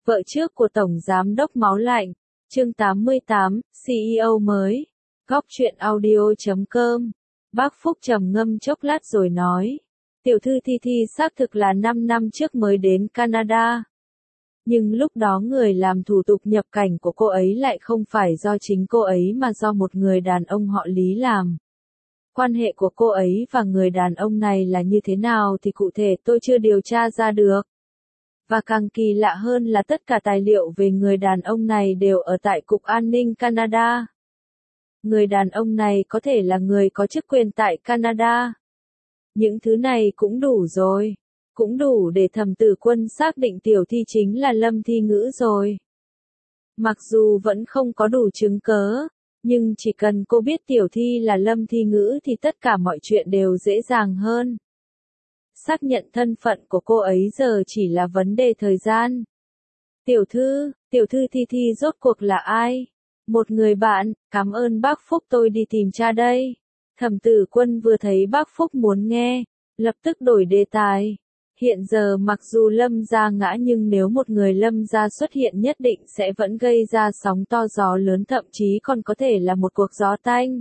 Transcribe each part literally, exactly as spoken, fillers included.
Vợ trước của Tổng Giám đốc Máu Lạnh, chương tám mươi tám, xê e ô mới, góc truyện audio chấm com. Bác Phúc trầm ngâm chốc lát rồi nói, tiểu thư Thi Thi xác thực là năm năm trước mới đến Canada. Nhưng lúc đó người làm thủ tục nhập cảnh của cô ấy lại không phải do chính cô ấy mà do một người đàn ông họ Lý làm. Quan hệ của cô ấy và người đàn ông này là như thế nào thì cụ thể tôi chưa điều tra ra được. Và càng kỳ lạ hơn là tất cả tài liệu về người đàn ông này đều ở tại Cục An ninh Canada. Người đàn ông này có thể là người có chức quyền tại Canada. Những thứ này cũng đủ rồi. Cũng đủ để Thẩm Tử Quân xác định Tiểu Thi chính là Lâm Thi Ngữ rồi. Mặc dù vẫn không có đủ chứng cớ, nhưng chỉ cần cô biết Tiểu Thi là Lâm Thi Ngữ thì tất cả mọi chuyện đều dễ dàng hơn. Xác nhận thân phận của cô ấy giờ chỉ là vấn đề thời gian. Tiểu thư, tiểu thư Thi Thi rốt cuộc là ai? Một người bạn, cảm ơn bác Phúc, tôi đi tìm cha đây. Thẩm Tử Quân vừa thấy bác Phúc muốn nghe, lập tức đổi đề tài. Hiện giờ mặc dù Lâm gia ngã nhưng nếu một người Lâm gia xuất hiện nhất định sẽ vẫn gây ra sóng to gió lớn, thậm chí còn có thể là một cuộc gió tanh.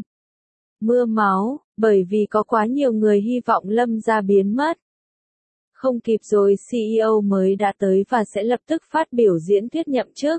Mưa máu, bởi vì có quá nhiều người hy vọng Lâm gia biến mất. Không kịp rồi, xê e ô mới đã tới và sẽ lập tức phát biểu diễn thuyết nhậm chức.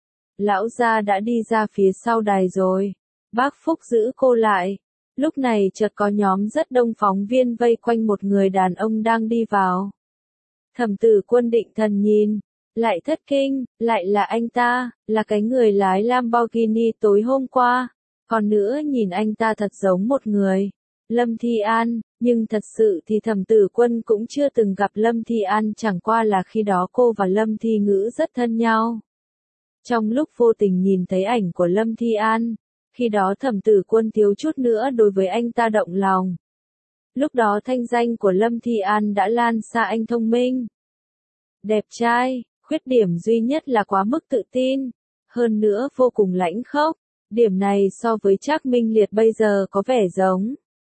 Lão gia đã đi ra phía sau đài rồi. Bác Phúc giữ cô lại. Lúc này chợt có nhóm rất đông phóng viên vây quanh một người đàn ông đang đi vào. Thẩm Tử Quân định thần nhìn, lại thất kinh, lại là anh ta, là cái người lái Lamborghini tối hôm qua. Còn nữa nhìn anh ta thật giống một người, Lâm Thi An, nhưng thật sự thì Thẩm Tử Quân cũng chưa từng gặp Lâm Thi An, chẳng qua là khi đó cô và Lâm Thi Ngữ rất thân nhau. Trong lúc vô tình nhìn thấy ảnh của Lâm Thi An, khi đó Thẩm Tử Quân thiếu chút nữa đối với anh ta động lòng. Lúc đó thanh danh của Lâm Thi An đã lan xa, anh thông minh, đẹp trai, khuyết điểm duy nhất là quá mức tự tin, hơn nữa vô cùng lãnh khốc. Điểm này so với Trác Minh Liệt bây giờ có vẻ giống.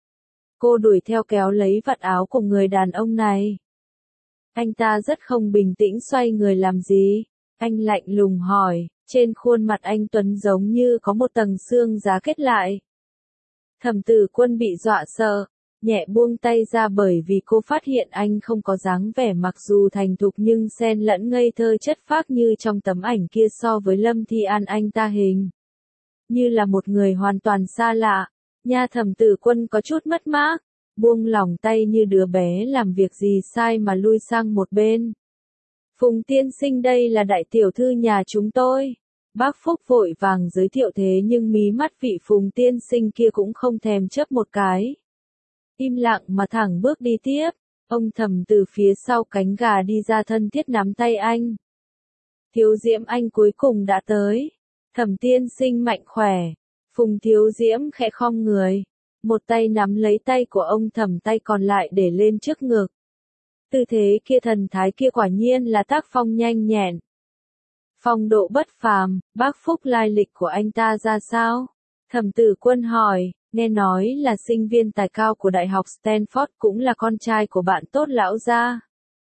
Cô đuổi theo kéo lấy vạt áo của người đàn ông này. Anh ta rất không bình tĩnh, xoay người làm gì? Anh lạnh lùng hỏi, trên khuôn mặt anh tuấn giống như có một tầng xương giá kết lại. Thẩm Tử Quân bị dọa sợ, nhẹ buông tay ra bởi vì cô phát hiện anh không có dáng vẻ mặc dù thành thục nhưng xen lẫn ngây thơ chất phác như trong tấm ảnh kia. So với Lâm Thi An, anh ta hình như là một người hoàn toàn xa lạ. Nha, Thẩm Tử Quân có chút mất mát, buông lỏng tay như đứa bé làm việc gì sai mà lui sang một bên. Phùng tiên sinh, đây là đại tiểu thư nhà chúng tôi. Bác Phúc vội vàng giới thiệu, thế nhưng mí mắt vị Phùng tiên sinh kia cũng không thèm chớp một cái. Im lặng mà thẳng bước đi tiếp. Ông Thẩm từ phía sau cánh gà đi ra, thân thiết nắm tay anh. Thiếu Diễm, anh cuối cùng đã tới. Thẩm tiên sinh mạnh khỏe. Phùng Thiếu Diễm khẽ khom người, một tay nắm lấy tay của ông Thẩm, tay còn lại để lên trước ngực. Tư thế kia, thần thái kia quả nhiên là tác phong nhanh nhẹn, phong độ bất phàm. Bác Phúc, lai lịch của anh ta ra sao? Thẩm Tử Quân hỏi, nghe nói là sinh viên tài cao của Đại học Stanford, cũng là con trai của bạn tốt lão gia.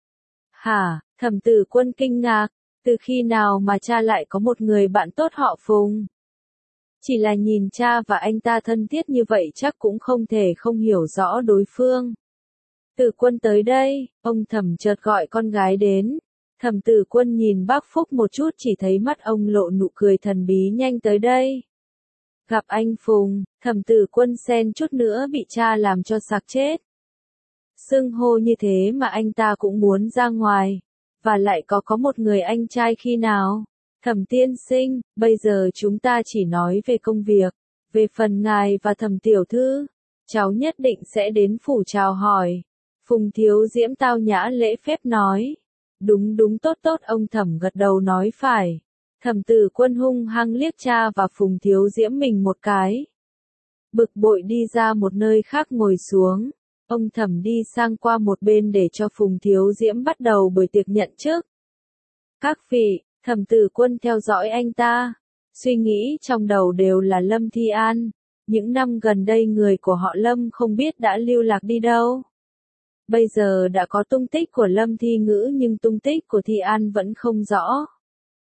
Hả? Thẩm Tử Quân kinh ngạc, từ khi nào mà cha lại có một người bạn tốt họ Phùng? Chỉ là nhìn cha và anh ta thân thiết như vậy chắc cũng không thể không hiểu rõ đối phương. Tử Quân tới đây, ông Thẩm chợt gọi con gái đến. Thẩm Tử Quân nhìn bác Phúc một chút, chỉ thấy mắt ông lộ nụ cười thần bí, nhanh tới đây. Gặp anh Phùng. Thẩm Tử Quân xen chút nữa bị cha làm cho sặc chết. Xưng hô như thế mà anh ta cũng muốn ra ngoài. Và lại có có một người anh trai khi nào? Thẩm tiên sinh, bây giờ chúng ta chỉ nói về công việc. Về phần ngài và Thẩm tiểu thư, cháu nhất định sẽ đến phủ chào hỏi. Phùng Thiếu Diễm tao nhã lễ phép nói. Đúng đúng, tốt tốt, ông Thẩm gật đầu nói phải. Thẩm Tử Quân hung hăng liếc cha và Phùng Thiếu Diễm mình một cái. Bực bội đi ra một nơi khác ngồi xuống. Ông Thẩm đi sang qua một bên để cho Phùng Thiếu Diễm bắt đầu buổi tiệc nhận chức. Các vị, Thẩm Tử Quân theo dõi anh ta. Suy nghĩ trong đầu đều là Lâm Thi An. Những năm gần đây người của họ Lâm không biết đã lưu lạc đi đâu. Bây giờ đã có tung tích của Lâm Thi Ngữ nhưng tung tích của Thi An vẫn không rõ.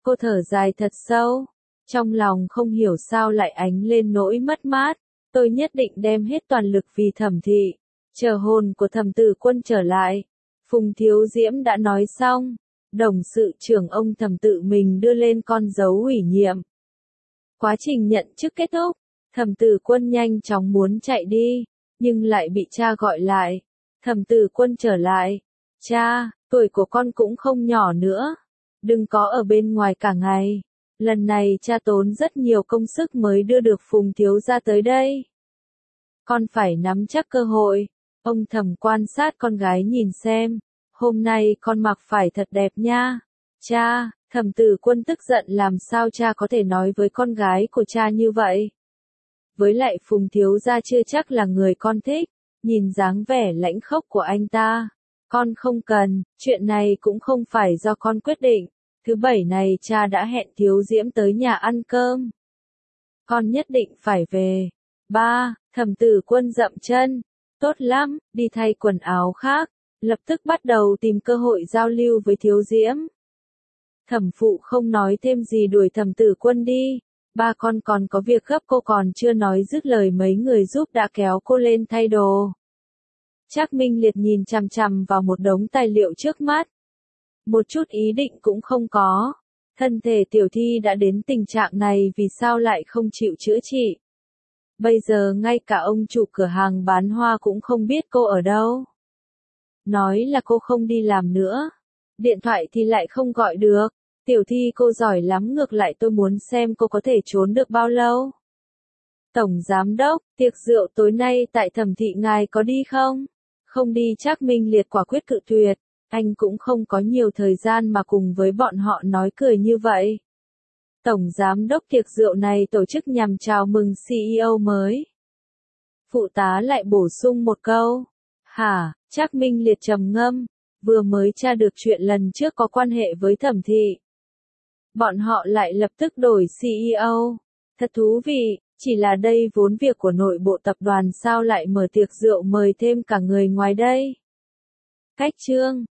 Cô thở dài thật sâu, trong lòng không hiểu sao lại ánh lên nỗi mất mát. Tôi nhất định đem hết toàn lực vì Thẩm thị, chờ hồn của Thẩm Tử Quân trở lại. Phùng Thiếu Diễm đã nói xong, đồng sự trưởng ông Thẩm tự mình đưa lên con dấu ủy nhiệm. Quá trình nhận chức kết thúc, Thẩm Tử Quân nhanh chóng muốn chạy đi, nhưng lại bị cha gọi lại. Thẩm Tử Quân trở lại, cha, tuổi của con cũng không nhỏ nữa, đừng có ở bên ngoài cả ngày. Lần này cha tốn rất nhiều công sức mới đưa được Phùng thiếu gia tới đây. Con phải nắm chắc cơ hội. Ông Thẩm quan sát con gái nhìn xem, hôm nay con mặc phải thật đẹp nha. Cha, Thẩm Tử Quân tức giận làm sao cha có thể nói với con gái của cha như vậy. Với lại Phùng thiếu gia chưa chắc là người con thích, nhìn dáng vẻ lãnh khốc của anh ta. Con không cần, chuyện này cũng không phải do con quyết định. Thứ bảy này cha đã hẹn Thiếu Diễm tới nhà ăn cơm. Con nhất định phải về. Ba, Thẩm Tử Quân dậm chân. Tốt lắm, đi thay quần áo khác. Lập tức bắt đầu tìm cơ hội giao lưu với Thiếu Diễm. Thẩm phụ không nói thêm gì đuổi Thẩm Tử Quân đi. Ba con còn có việc gấp, cô còn chưa nói dứt lời mấy người giúp đã kéo cô lên thay đồ. Trác Minh Liệt nhìn chằm chằm vào một đống tài liệu trước mắt. Một chút ý định cũng không có. Thân thể tiểu thi đã đến tình trạng này vì sao lại không chịu chữa trị. Bây giờ ngay cả ông chủ cửa hàng bán hoa cũng không biết cô ở đâu. Nói là cô không đi làm nữa. Điện thoại thì lại không gọi được. Tiểu thi cô giỏi lắm, ngược lại tôi muốn xem cô có thể trốn được bao lâu. Tổng giám đốc, tiệc rượu tối nay tại Thẩm thị ngài có đi không? Không đi. Trác Minh Liệt quả quyết cự tuyệt. Anh cũng không có nhiều thời gian mà cùng với bọn họ nói cười như vậy. Tổng giám đốc, tiệc rượu này tổ chức nhằm chào mừng xê e ô mới. Phụ tá lại bổ sung một câu. Hả? Trác Minh Liệt trầm ngâm, vừa mới tra được chuyện lần trước có quan hệ với Thẩm thị. Bọn họ lại lập tức đổi xê e ô. Thật thú vị, chỉ là đây vốn việc của nội bộ tập đoàn sao lại mở tiệc rượu mời thêm cả người ngoài đây. Cách chương